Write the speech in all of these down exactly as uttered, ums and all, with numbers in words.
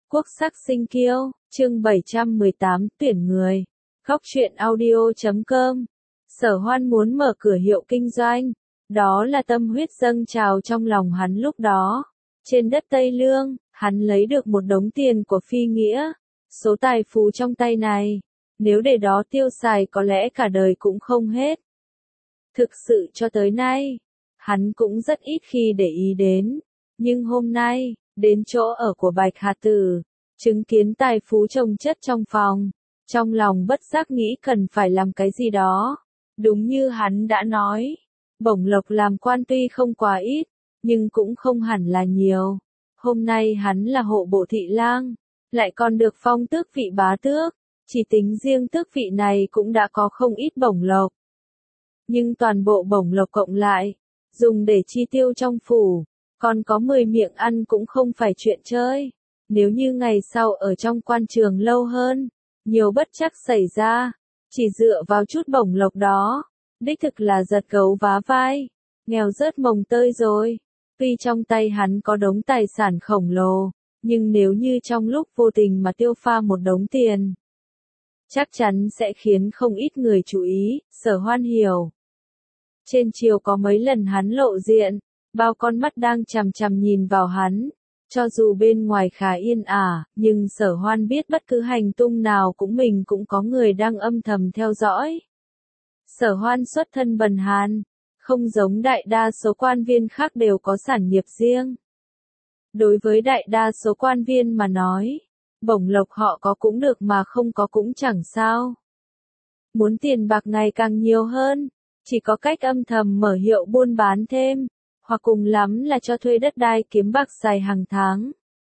Quốc sắc sinh kiêu, chương bảy trăm mười tám tuyển người. Góc truyện audio chấm com. Sở Hoan muốn mở cửa hiệu kinh doanh. Đó là tâm huyết dâng trào trong lòng hắn lúc đó. Trên đất Tây Lương, hắn lấy được một đống tiền của Phi Nghĩa. Số tài phú trong tay này, nếu để đó tiêu xài có lẽ cả đời cũng không hết. Thực sự cho tới nay, hắn cũng rất ít khi để ý đến. Nhưng hôm nay, đến chỗ ở của Bạch Hà Tử, chứng kiến tài phú chồng chất trong phòng, trong lòng bất giác nghĩ cần phải làm cái gì đó. Đúng như hắn đã nói, bổng lộc làm quan tuy không quá ít, nhưng cũng không hẳn là nhiều. Hôm nay hắn là hộ bộ thị lang, lại còn được phong tước vị bá tước, chỉ tính riêng tước vị này cũng đã có không ít bổng lộc. Nhưng toàn bộ bổng lộc cộng lại, dùng để chi tiêu trong phủ, còn có mười miệng ăn cũng không phải chuyện chơi. Nếu như ngày sau ở trong quan trường lâu hơn, nhiều bất trắc xảy ra, chỉ dựa vào chút bổng lộc đó, đích thực là giật gấu vá vai, nghèo rớt mồng tơi rồi. Tuy trong tay hắn có đống tài sản khổng lồ, nhưng nếu như trong lúc vô tình mà tiêu pha một đống tiền, chắc chắn sẽ khiến không ít người chú ý. Sở Hoan hiểu. Trên chiều có mấy lần hắn lộ diện, bao con mắt đang chằm chằm nhìn vào hắn. Cho dù bên ngoài khá yên ả, nhưng Sở Hoan biết bất cứ hành tung nào cũng mình cũng có người đang âm thầm theo dõi. Sở Hoan xuất thân bần hàn, không giống đại đa số quan viên khác đều có sản nghiệp riêng. Đối với đại đa số quan viên mà nói, bổng lộc họ có cũng được mà không có cũng chẳng sao. Muốn tiền bạc ngày càng nhiều hơn, chỉ có cách âm thầm mở hiệu buôn bán thêm, hoặc cùng lắm là cho thuê đất đai kiếm bạc xài hàng tháng.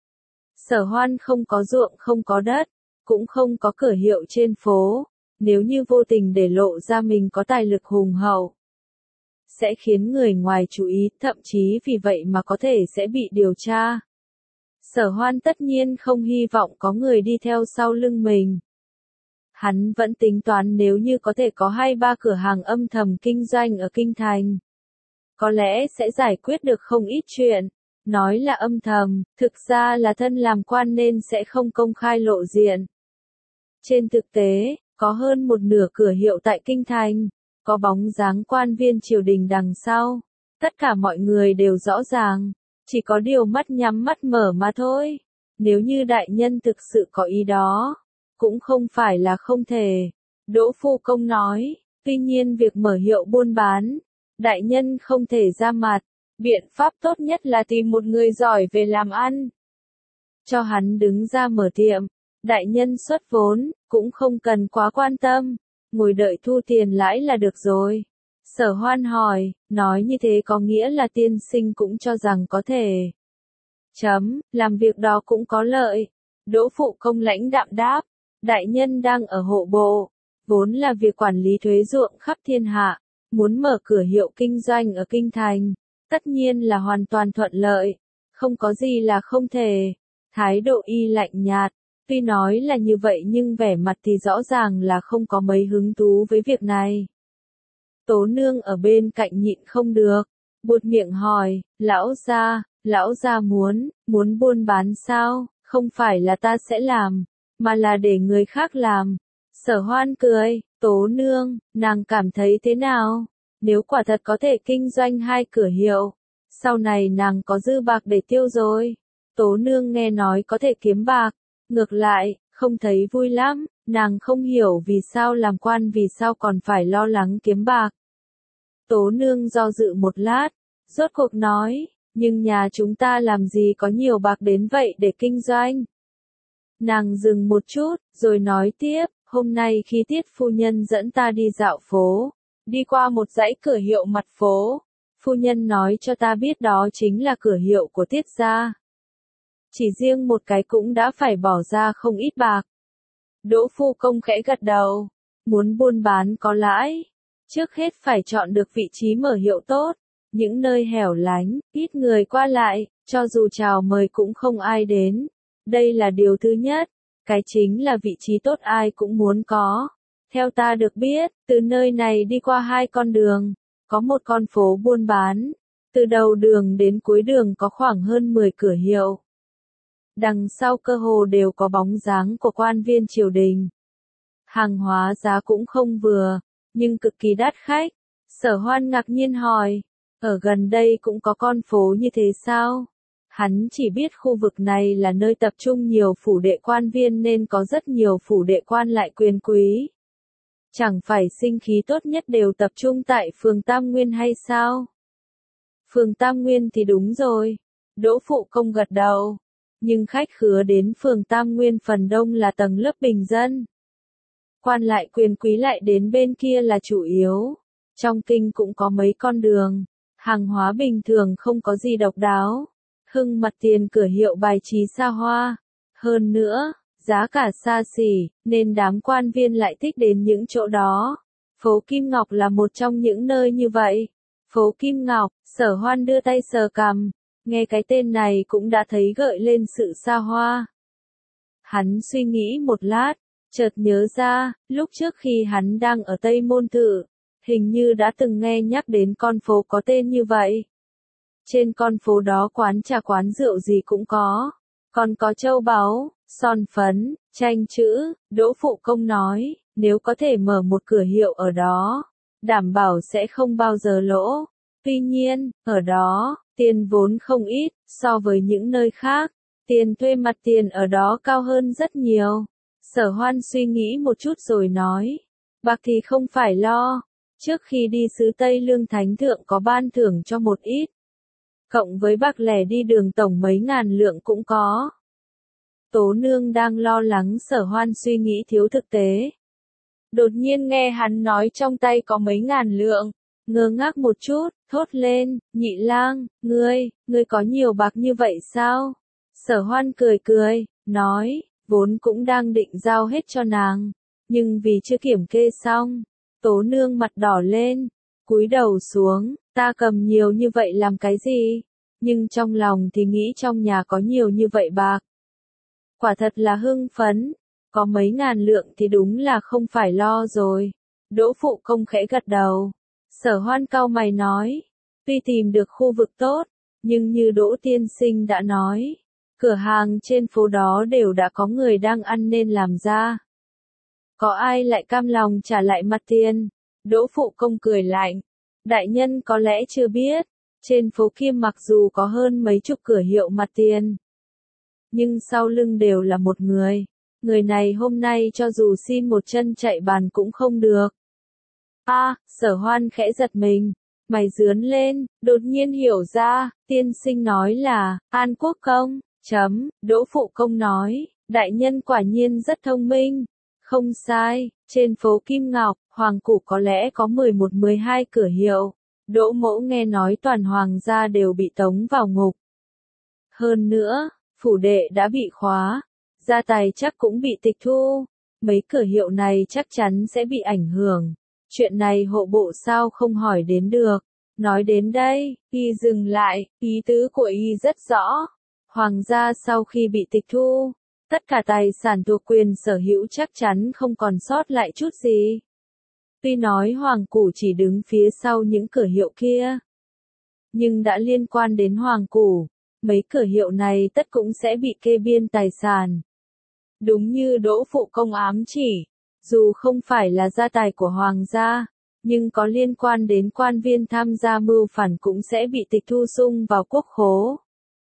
Sở Hoan không có ruộng không có đất, cũng không có cửa hiệu trên phố, nếu như vô tình để lộ ra mình có tài lực hùng hậu, sẽ khiến người ngoài chú ý, thậm chí vì vậy mà có thể sẽ bị điều tra. Sở Hoan tất nhiên không hy vọng có người đi theo sau lưng mình. Hắn vẫn tính toán nếu như có thể có hai ba cửa hàng âm thầm kinh doanh ở kinh thành, có lẽ sẽ giải quyết được không ít chuyện. Nói là âm thầm, thực ra là thân làm quan nên sẽ không công khai lộ diện. Trên thực tế, có hơn một nửa cửa hiệu tại kinh thành, có bóng dáng quan viên triều đình đằng sau. Tất cả mọi người đều rõ ràng, chỉ có điều mắt nhắm mắt mở mà thôi. Nếu như đại nhân thực sự có ý đó, cũng không phải là không thể. Đỗ Phu Công nói, tuy nhiên việc mở hiệu buôn bán, đại nhân không thể ra mặt, biện pháp tốt nhất là tìm một người giỏi về làm ăn. Cho hắn đứng ra mở tiệm, đại nhân xuất vốn, cũng không cần quá quan tâm, ngồi đợi thu tiền lãi là được rồi. Sở Hoan hỏi, nói như thế có nghĩa là tiên sinh cũng cho rằng có thể. Chấm, làm việc đó cũng có lợi. Đỗ Phụ Công lãnh đạm đáp, đại nhân đang ở hộ bộ, vốn là việc quản lý thuế ruộng khắp thiên hạ. Muốn mở cửa hiệu kinh doanh ở kinh thành, tất nhiên là hoàn toàn thuận lợi, không có gì là không thể. Thái độ y lạnh nhạt, tuy nói là như vậy nhưng vẻ mặt thì rõ ràng là không có mấy hứng thú với việc này. Tố Nương ở bên cạnh nhịn không được, buột miệng hỏi, lão gia, lão gia muốn, muốn buôn bán sao, không phải là ta sẽ làm, mà là để người khác làm. Sở Hoan cười, Tố Nương, nàng cảm thấy thế nào? Nếu quả thật có thể kinh doanh hai cửa hiệu, sau này nàng có dư bạc để tiêu rồi. Tố Nương nghe nói có thể kiếm bạc, ngược lại, không thấy vui lắm, nàng không hiểu vì sao làm quan vì sao còn phải lo lắng kiếm bạc. Tố Nương do dự một lát, rốt cuộc nói, nhưng nhà chúng ta làm gì có nhiều bạc đến vậy để kinh doanh. Nàng dừng một chút, rồi nói tiếp, hôm nay khi Tiết phu nhân dẫn ta đi dạo phố, đi qua một dãy cửa hiệu mặt phố, phu nhân nói cho ta biết đó chính là cửa hiệu của Tiết gia. Chỉ riêng một cái cũng đã phải bỏ ra không ít bạc. Đỗ Phu Công khẽ gật đầu, muốn buôn bán có lãi, trước hết phải chọn được vị trí mở hiệu tốt, những nơi hẻo lánh, ít người qua lại, cho dù chào mời cũng không ai đến. Đây là điều thứ nhất, cái chính là vị trí tốt ai cũng muốn có. Theo ta được biết, từ nơi này đi qua hai con đường, có một con phố buôn bán, từ đầu đường đến cuối đường có khoảng hơn mười cửa hiệu. Đằng sau cơ hồ đều có bóng dáng của quan viên triều đình. Hàng hóa giá cũng không vừa, nhưng cực kỳ đắt khách. Sở Hoan ngạc nhiên hỏi, ở gần đây cũng có con phố như thế sao? Hắn chỉ biết khu vực này là nơi tập trung nhiều phủ đệ quan viên nên có rất nhiều phủ đệ quan lại quyền quý. Chẳng phải sinh khí tốt nhất đều tập trung tại phường Tam Nguyên hay sao? Phường Tam Nguyên thì đúng rồi. Đỗ Phụ Công gật đầu. Nhưng khách khứa đến phường Tam Nguyên phần đông là tầng lớp bình dân. Quan lại quyền quý lại đến bên kia là chủ yếu. Trong kinh cũng có mấy con đường. Hàng hóa bình thường không có gì độc đáo. Hưng mặt tiền cửa hiệu bài trí xa hoa. Hơn nữa, giá cả xa xỉ, nên đám quan viên lại thích đến những chỗ đó. Phố Kim Ngọc là một trong những nơi như vậy. Phố Kim Ngọc, Sở Hoan đưa tay sờ cằm, nghe cái tên này cũng đã thấy gợi lên sự xa hoa. Hắn suy nghĩ một lát, chợt nhớ ra, lúc trước khi hắn đang ở Tây Môn Tự, hình như đã từng nghe nhắc đến con phố có tên như vậy. Trên con phố đó quán trà quán rượu gì cũng có, còn có châu báu, son phấn, tranh chữ. Đỗ Phụ Công nói, nếu có thể mở một cửa hiệu ở đó, đảm bảo sẽ không bao giờ lỗ. Tuy nhiên, ở đó, tiền vốn không ít, so với những nơi khác, tiền thuê mặt tiền ở đó cao hơn rất nhiều. Sở Hoan suy nghĩ một chút rồi nói, bạc thì không phải lo, trước khi đi xứ Tây Lương Thánh Thượng có ban thưởng cho một ít. Cộng với bạc lẻ đi đường tổng mấy ngàn lượng cũng có. Tố Nương đang lo lắng Sở Hoan suy nghĩ thiếu thực tế. Đột nhiên nghe hắn nói trong tay có mấy ngàn lượng, ngơ ngác một chút, thốt lên, Nhị Lang, ngươi, ngươi có nhiều bạc như vậy sao? Sở Hoan cười cười, nói, vốn cũng đang định giao hết cho nàng, nhưng vì chưa kiểm kê xong. Tố Nương mặt đỏ lên, cúi đầu xuống, ta cầm nhiều như vậy làm cái gì? Nhưng trong lòng thì nghĩ trong nhà có nhiều như vậy bạc. Quả thật là hưng phấn, có mấy ngàn lượng thì đúng là không phải lo rồi. Đỗ Phụ Công khẽ gật đầu. Sở Hoan cau mày nói, tuy tìm được khu vực tốt, nhưng như Đỗ tiên sinh đã nói, cửa hàng trên phố đó đều đã có người đang ăn nên làm ra. Có ai lại cam lòng trả lại mặt tiền? Đỗ Phụ Công cười lạnh, đại nhân có lẽ chưa biết, trên phố Kim mặc dù có hơn mấy chục cửa hiệu mặt tiền, nhưng sau lưng đều là một người. Người này hôm nay cho dù xin một chân chạy bàn cũng không được. A, à, Sở Hoan khẽ giật mình, mày dướn lên, đột nhiên hiểu ra, tiên sinh nói là, An Quốc Công, chấm, Đỗ Phụ Công nói, đại nhân quả nhiên rất thông minh. Không sai, trên phố Kim Ngọc, Hoàng Củ có lẽ có mười một mười hai cửa hiệu. Đỗ Mỗ nghe nói toàn hoàng gia đều bị tống vào ngục. Hơn nữa, phủ đệ đã bị khóa, gia tài chắc cũng bị tịch thu, mấy cửa hiệu này chắc chắn sẽ bị ảnh hưởng. Chuyện này hộ bộ sao không hỏi đến được. Nói đến đây, y dừng lại, ý tứ của y rất rõ. Hoàng gia sau khi bị tịch thu, tất cả tài sản thuộc quyền sở hữu chắc chắn không còn sót lại chút gì. Tuy nói Hoàng Củ chỉ đứng phía sau những cửa hiệu kia, nhưng đã liên quan đến Hoàng Củ, mấy cửa hiệu này tất cũng sẽ bị kê biên tài sản. Đúng như Đỗ Phụ Công ám chỉ, dù không phải là gia tài của Hoàng gia, nhưng có liên quan đến quan viên tham gia mưu phản cũng sẽ bị tịch thu sung vào quốc khố.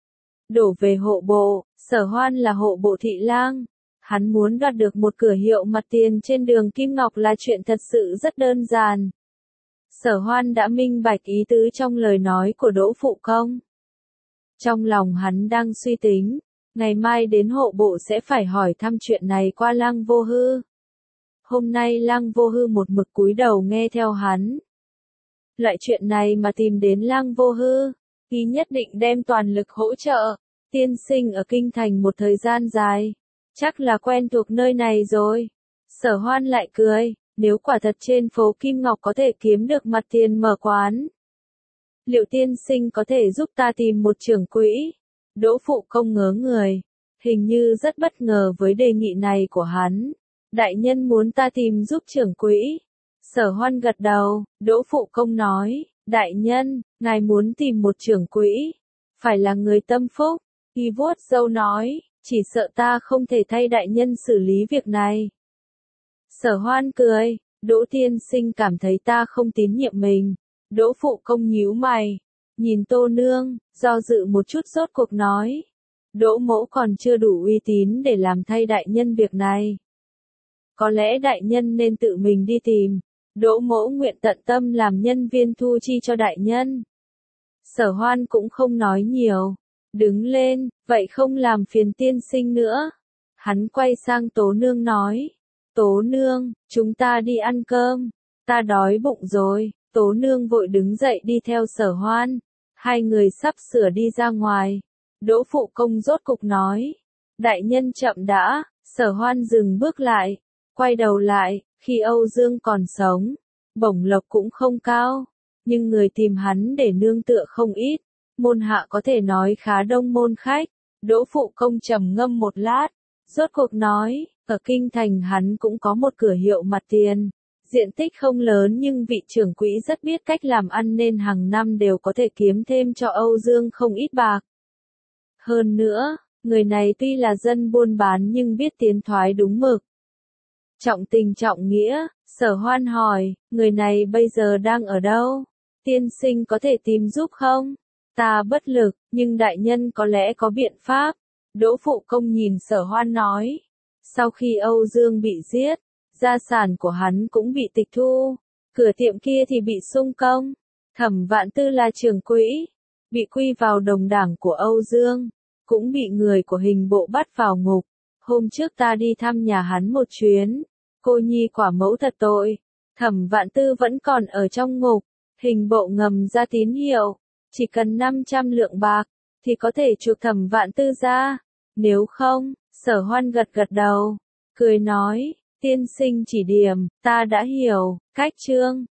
Đổ về hộ bộ, Sở Hoan là hộ bộ thị lang. Hắn muốn đoạt được một cửa hiệu mặt tiền trên đường Kim Ngọc là chuyện thật sự rất đơn giản. Sở Hoan đã minh bạch ý tứ trong lời nói của Đỗ Phụ Công. Trong lòng hắn đang suy tính, ngày mai đến hộ bộ sẽ phải hỏi thăm chuyện này qua Lăng Vô Hư. Hôm nay Lăng Vô Hư một mực cúi đầu nghe theo hắn. Loại chuyện này mà tìm đến Lăng Vô Hư, y nhất định đem toàn lực hỗ trợ. Tiên sinh ở kinh thành một thời gian dài, chắc là quen thuộc nơi này rồi. Sở Hoan lại cười, nếu quả thật trên phố Kim Ngọc có thể kiếm được mặt tiền mở quán, liệu tiên sinh có thể giúp ta tìm một trưởng quỹ? Đỗ Phụ Công ngớ người, hình như rất bất ngờ với đề nghị này của hắn. Đại nhân muốn ta tìm giúp trưởng quỹ? Sở Hoan gật đầu. Đỗ Phụ Công nói, đại nhân, ngài muốn tìm một trưởng quỹ, phải là người tâm phúc. Y vuốt râu nói, chỉ sợ ta không thể thay đại nhân xử lý việc này. Sở Hoan cười, Đỗ tiên sinh cảm thấy ta không tín nhiệm mình. Đỗ phụ công nhíu mày, nhìn Tô Nương, do dự một chút rốt cuộc nói. Đỗ mỗ còn chưa đủ uy tín để làm thay đại nhân việc này. Có lẽ đại nhân nên tự mình đi tìm. Đỗ mỗ nguyện tận tâm làm nhân viên thu chi cho đại nhân. Sở Hoan cũng không nói nhiều. Đứng lên, vậy không làm phiền tiên sinh nữa. Hắn quay sang Tố Nương nói. Tố Nương, chúng ta đi ăn cơm. Ta đói bụng rồi. Tố Nương vội đứng dậy đi theo Sở Hoan. Hai người sắp sửa đi ra ngoài. Đỗ phụ công rốt cục nói. Đại nhân chậm đã. Sở Hoan dừng bước lại. Quay đầu lại, khi Âu Dương còn sống. Bổng lộc cũng không cao. Nhưng người tìm hắn để nương tựa không ít. Môn hạ có thể nói khá đông môn khách. Đỗ phụ công trầm ngâm một lát. Rốt cuộc nói, ở kinh thành hắn cũng có một cửa hiệu mặt tiền. Diện tích không lớn nhưng vị trưởng quỹ rất biết cách làm ăn nên hàng năm đều có thể kiếm thêm cho Âu Dương không ít bạc. Hơn nữa, người này tuy là dân buôn bán nhưng biết tiến thoái đúng mực. Trọng tình trọng nghĩa, Sở Hoan hỏi, người này bây giờ đang ở đâu? Tiên sinh có thể tìm giúp không? Ta bất lực, nhưng đại nhân có lẽ có biện pháp. Đỗ phụ công nhìn Sở Hoan nói. Sau khi Âu Dương bị giết, gia sản của hắn cũng bị tịch thu. Cửa tiệm kia thì bị xung công. Thẩm Vạn Tư là trưởng quỹ, bị quy vào đồng đảng của Âu Dương, cũng bị người của hình bộ bắt vào ngục. Hôm trước ta đi thăm nhà hắn một chuyến. Cô nhi quả mẫu thật tội. Thẩm Vạn Tư vẫn còn ở trong ngục. Hình bộ ngầm ra tín hiệu. Chỉ cần năm trăm lượng bạc, thì có thể chuộc Thẩm Vạn Tư ra. Nếu không, Sở Hoan gật gật đầu. Cười nói, tiên sinh chỉ điểm, ta đã hiểu, cách chương.